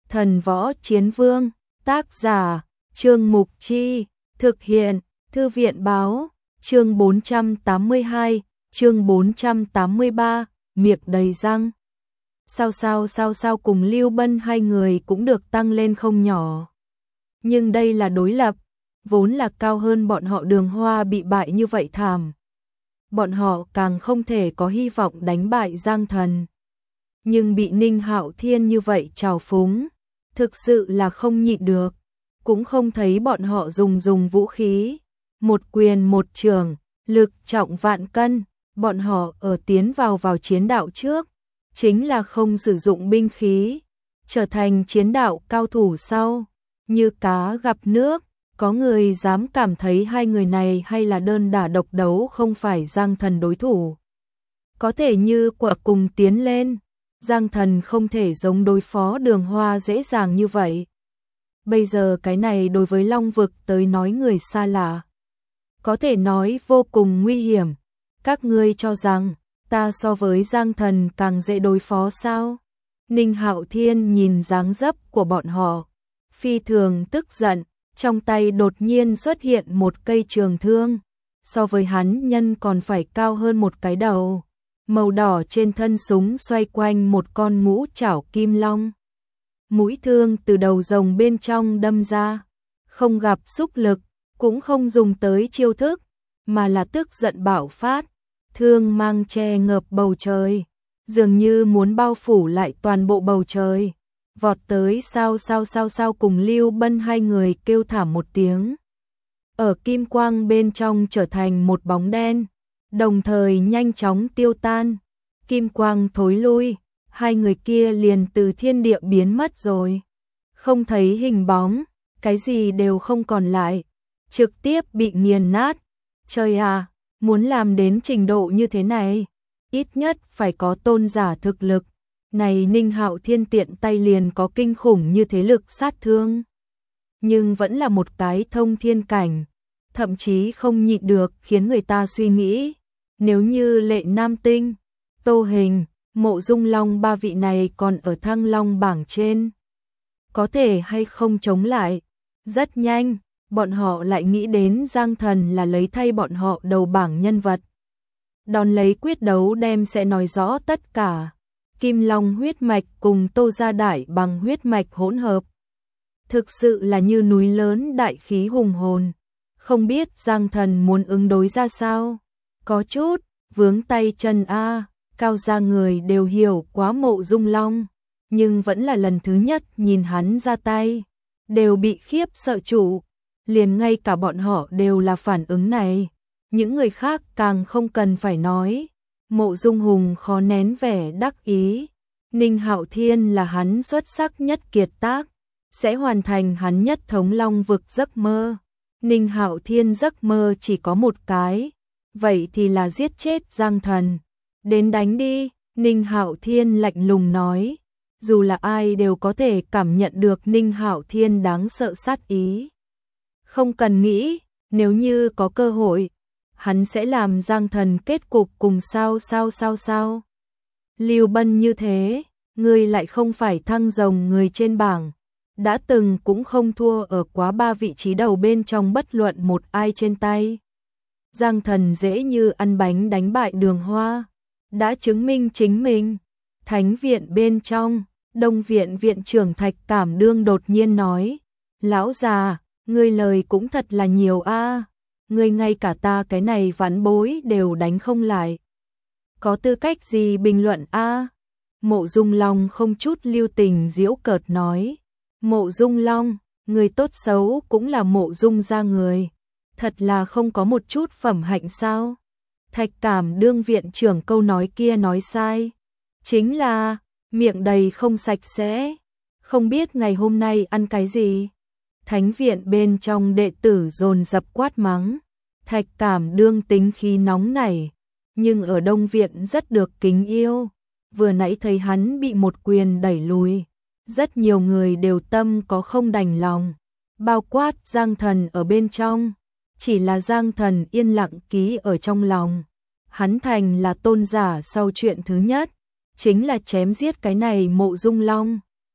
Thần Võ Chiến Vương, tác giả, Trương Mục Chi, thực hiện, Thư viện báo, chương 482, chương 483, miệng đầy răng. Sao cùng Lưu Bân hai người cũng được tăng lên không nhỏ. Nhưng đây là đối lập, vốn là cao hơn bọn họ Đường Hoa bị bại như vậy thảm. Bọn họ càng không thể có hy vọng đánh bại Giang Thần. Nhưng bị Ninh Hạo Thiên như vậy trào phúng, thực sự là không nhịn được, cũng không thấy bọn họ dùng vũ khí, một quyền một chưởng, lực trọng vạn cân, bọn họ ở tiến vào chiến đạo trước, chính là không sử dụng binh khí, trở thành chiến đạo cao thủ sau, như cá gặp nước, có người dám cảm thấy hai người này hay là đơn đả độc đấu không phải Giang Thần đối thủ. Có thể như quả cùng tiến lên, Giang Thần không thể giống đối phó Đường Hoa dễ dàng như vậy. Bây giờ cái này đối với Long Vực tới nói người xa lạ, có thể nói vô cùng nguy hiểm. Các ngươi cho rằng ta so với Giang Thần càng dễ đối phó sao? Ninh Hạo Thiên nhìn dáng dấp của bọn họ, phi thường tức giận, trong tay đột nhiên xuất hiện một cây trường thương, so với hắn nhân còn phải cao hơn một cái đầu. Màu đỏ trên thân súng xoay quanh một con ngũ trảo kim long. Mũi thương từ đầu rồng bên trong đâm ra, không gặp xúc lực, cũng không dùng tới chiêu thức, mà là tức giận bạo phát, thương mang che ngập bầu trời, dường như muốn bao phủ lại toàn bộ bầu trời. Vọt tới sao cùng Lưu Bân hai người kêu thảm một tiếng. Ở kim quang bên trong trở thành một bóng đen, đồng thời nhanh chóng tiêu tan. Kim quang thối lui, hai người kia liền từ thiên địa biến mất rồi. Không thấy hình bóng, cái gì đều không còn lại, trực tiếp bị nghiền nát. Trời à, muốn làm đến trình độ như thế này, ít nhất phải có tôn giả thực lực. Này Ninh Hạo Thiên tiện tay liền có kinh khủng như thế lực sát thương. Nhưng vẫn là một cái thông thiên cảnh, thậm chí không nhịn được khiến người ta suy nghĩ. Nếu như Lệ Nam Tinh, Tô Hình, Mộ Dung Long ba vị này còn ở Thăng Long bảng trên, có thể hay không chống lại? Rất nhanh, bọn họ lại nghĩ đến Giang Thần là lấy thay bọn họ đầu bảng nhân vật. Đón lấy quyết đấu đem sẽ nói rõ tất cả. Kim Long huyết mạch cùng Tô Gia Đại bằng huyết mạch hỗn hợp, thực sự là như núi lớn đại khí hùng hồn. Không biết Giang Thần muốn ứng đối ra sao? Có chút vướng tay chân a. Cao gia người đều hiểu quá Mộ Dung Long, nhưng vẫn là lần thứ nhất nhìn hắn ra tay, đều bị khiếp sợ chủ. Liền ngay cả bọn họ đều là phản ứng này. Những người khác càng không cần phải nói. Mộ Dung Hùng khó nén vẻ đắc ý. Ninh Hạo Thiên là hắn xuất sắc nhất kiệt tác, sẽ hoàn thành hắn nhất thống Long Vực giấc mơ. Ninh Hạo Thiên giấc mơ chỉ có một cái, vậy thì là giết chết Giang Thần. Đến đánh đi, Ninh Hạo Thiên lạnh lùng nói. Dù là ai đều có thể cảm nhận được Ninh Hạo Thiên đáng sợ sát ý. Không cần nghĩ, nếu như có cơ hội, hắn sẽ làm Giang Thần kết cục cùng sao. Lưu Bân như thế, ngươi lại không phải thăng rồng người trên bảng, đã từng cũng không thua ở quá 3 vị trí đầu bên trong bất luận một ai trên tay. Giang Thần dễ như ăn bánh đánh bại Đường Hoa, đã chứng minh chính mình. Thánh viện bên trong, Đông viện viện trưởng Thạch Cảm Đương đột nhiên nói, lão già, ngươi lời cũng thật là nhiều a. Ngươi ngay cả ta cái này vãn bối đều đánh không lại. Có tư cách gì bình luận a? Mộ Dung Long không chút lưu tình giễu cợt nói. Mộ Dung Long, người tốt xấu cũng là Mộ Dung gia người. Thật là không có một chút phẩm hạnh sao? Thạch Cảm Đương viện trưởng câu nói kia nói sai. Chính là, miệng đầy không sạch sẽ. Không biết ngày hôm nay ăn cái gì? Thánh viện bên trong đệ tử dồn dập quát mắng. Thạch Cảm Đương tính khí nóng nảy, nhưng ở Đông viện rất được kính yêu. Vừa nãy thấy hắn bị một quyền đẩy lùi, rất nhiều người đều tâm có không đành lòng, bao quát Giang Thần ở bên trong. Chỉ là Giang Thần yên lặng ký ở trong lòng. Hắn thành là tôn giả sau chuyện thứ nhất, chính là chém giết cái này Mộ Dung Long.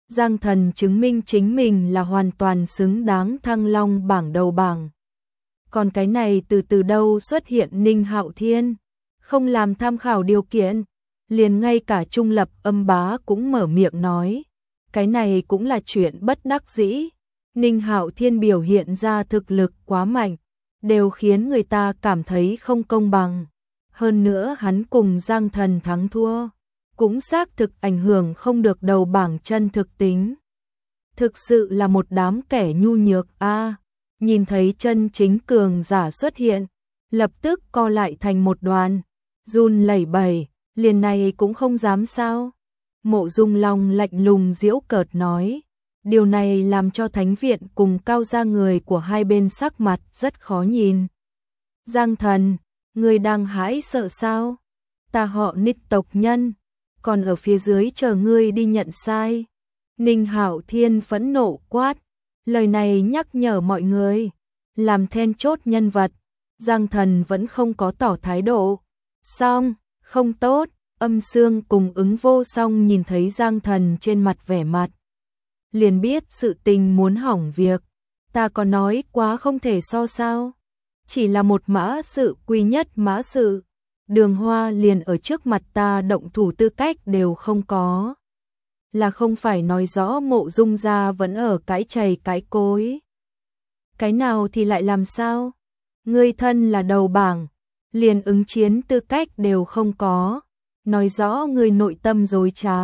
Giang Thần chứng minh chính mình là hoàn toàn xứng đáng thăng long bảng đầu bảng. Còn cái này từ đâu xuất hiện Ninh Hạo Thiên, không làm tham khảo điều kiện, liền ngay cả trung lập Âm Bá cũng mở miệng nói, cái này cũng là chuyện bất đắc dĩ. Ninh Hạo Thiên biểu hiện ra thực lực quá mạnh, đều khiến người ta cảm thấy không công bằng. Hơn nữa hắn cùng Giang Thần thắng thua, cũng xác thực ảnh hưởng không được đầu bảng chân thực tính. Thực sự là một đám kẻ nhu nhược a. Nhìn thấy chân chính cường giả xuất hiện, lập tức co lại thành một đoàn, run lẩy bẩy, liền này cũng không dám sao. Mộ Dung Long lạnh lùng giễu cợt nói, điều này làm cho Thánh viện cùng Cao gia người của hai bên sắc mặt rất khó nhìn. Giang Thần, người đang hãi sợ sao? Ta họ Nịch tộc nhân, còn ở phía dưới chờ ngươi đi nhận sai. Ninh Hạo Thiên phẫn nộ quát, lời này nhắc nhở mọi người, làm then chốt nhân vật. Giang Thần vẫn không có tỏ thái độ. Xong, không tốt. Âm Sương cùng Ứng Vô Song nhìn thấy Giang Thần trên mặt vẻ mặt, liền biết sự tình muốn hỏng việc. Ta có nói quá không thể so sao? Chỉ là một mã sự quy nhất mã sự, Đường Hoa liền ở trước mặt ta động thủ tư cách đều không có. Là không phải nói rõ Mộ Dung gia vẫn ở cái chày cái cối. Cái nào thì lại làm sao? Ngươi thân là đầu bảng, liền ứng chiến tư cách đều không có. Nói rõ người nội tâm dối trá.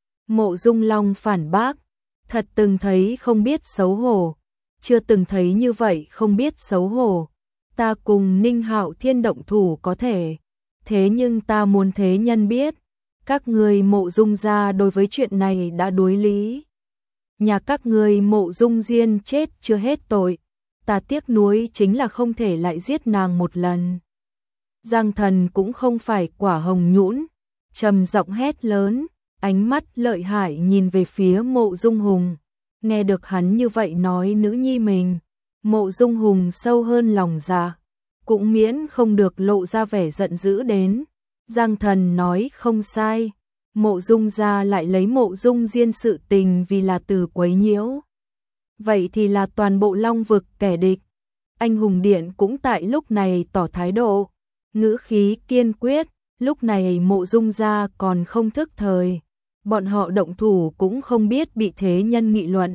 Mộ Dung Long phản bác, thật từng thấy không biết xấu hổ, chưa từng thấy như vậy không biết xấu hổ. Ta cùng Ninh Hạo Thiên động thủ có thể, thế nhưng ta muốn thế nhân biết, các người Mộ Dung gia đối với chuyện này đã đối lý. Nhà các người Mộ Dung Diên chết chưa hết tội, ta tiếc nuối chính là không thể lại giết nàng một lần. Giang Thần cũng không phải quả hồng nhũn, trầm giọng hét lớn, ánh mắt lợi hại nhìn về phía Mộ Dung Hùng. Nghe được hắn như vậy nói nữ nhi mình, Mộ Dung Hùng sâu hơn lòng dạ, cũng miễn không được lộ ra vẻ giận dữ đến. Giang Thần nói không sai, Mộ Dung gia lại lấy Mộ Dung Diên sự tình vì là từ quấy nhiễu. Vậy thì là toàn bộ Long vực kẻ địch. Anh hùng điện cũng tại lúc này tỏ thái độ, ngữ khí kiên quyết. Lúc này Mộ Dung gia còn không thức thời, bọn họ động thủ cũng không biết bị thế nhân nghị luận.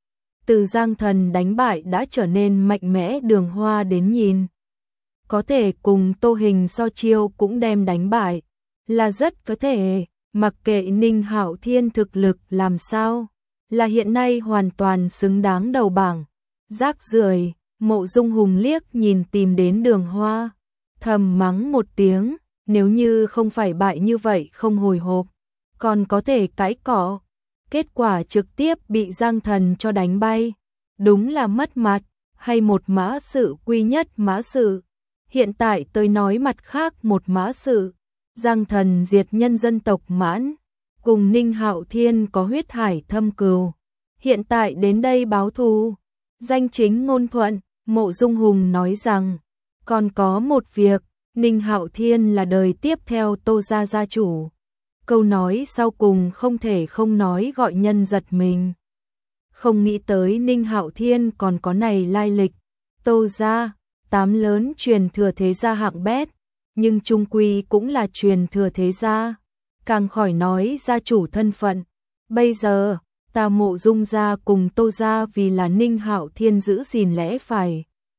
Từ Giang Thần đánh bại đã trở nên mạnh mẽ Đường Hoa đến nhìn, có thể cùng Tô Hình so chiêu cũng đem đánh bại, là rất có thể. Mặc kệ Ninh Hạo Thiên thực lực làm sao, là hiện nay hoàn toàn xứng đáng đầu bảng. Rác rưởi. Mộ Dung Hùng liếc nhìn tìm đến Đường Hoa, thầm mắng một tiếng. Nếu như không phải bại như vậy không hồi hộp, còn có thể cãi cọ. Kết quả trực tiếp bị Giang Thần cho đánh bay. Đúng là mất mặt, hay một mã sự quy nhất mã sự. Hiện tại tôi nói mặt khác một mã sự. Giang Thần diệt nhân dân tộc Mãn, cùng Ninh Hạo Thiên có huyết hải thâm cừu. Hiện tại đến đây báo thù, danh chính ngôn thuận. Mộ Dung Hùng nói rằng, còn có một việc. Ninh Hạo Thiên là đời tiếp theo Tô gia gia chủ. Câu nói sau cùng không thể không nói gọi nhân giật mình. Không nghĩ tới Ninh Hạo Thiên còn có này lai lịch. Tô gia, 8 lớn truyền thừa thế gia hạng bét, nhưng chung quy cũng là truyền thừa thế gia. Càng khỏi nói gia chủ thân phận. Bây giờ, ta Mộ Dung gia cùng Tô gia vì là Ninh Hạo Thiên giữ gìn lẽ phải.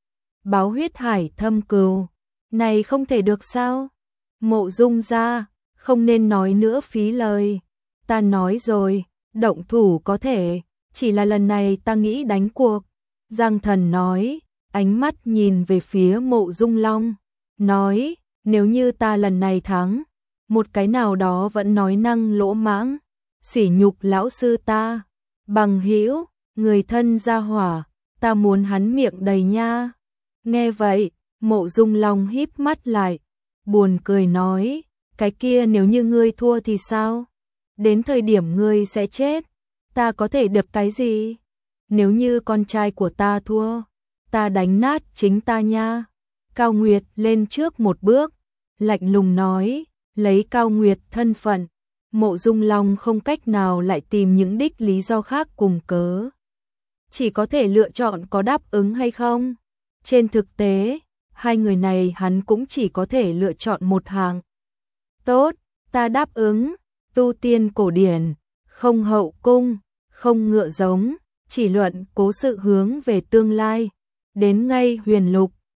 Báo huyết hải thâm cừu. Này không thể được sao? Mộ Dung gia, không nên nói nữa phí lời. Ta nói rồi, động thủ có thể, chỉ là lần này ta nghĩ đánh cuộc. Giang Thần nói, ánh mắt nhìn về phía Mộ Dung Long, nói, nếu như ta lần này thắng, một cái nào đó vẫn nói năng lỗ mãng, sỉ nhục lão sư ta, bằng hữu, người thân gia hỏa, ta muốn hắn miệng đầy nha. Nghe vậy, Mộ Dung Long híp mắt lại, buồn cười nói, cái kia nếu như ngươi thua thì sao? Đến thời điểm ngươi sẽ chết, ta có thể được cái gì? Nếu như con trai của ta thua, ta đánh nát chính ta nha. Cao Nguyệt lên trước một bước, lạnh lùng nói, lấy Cao Nguyệt thân phận, Mộ Dung Long không cách nào lại tìm những đích lý do khác cùng cớ. Chỉ có thể lựa chọn có đáp ứng hay không. Trên thực tế, hai người này hắn cũng chỉ có thể lựa chọn một hàng. Tốt, ta đáp ứng, tu tiên cổ điển, không hậu cung, không ngựa giống, chỉ luận cố sự hướng về tương lai. Đến ngay huyền lục,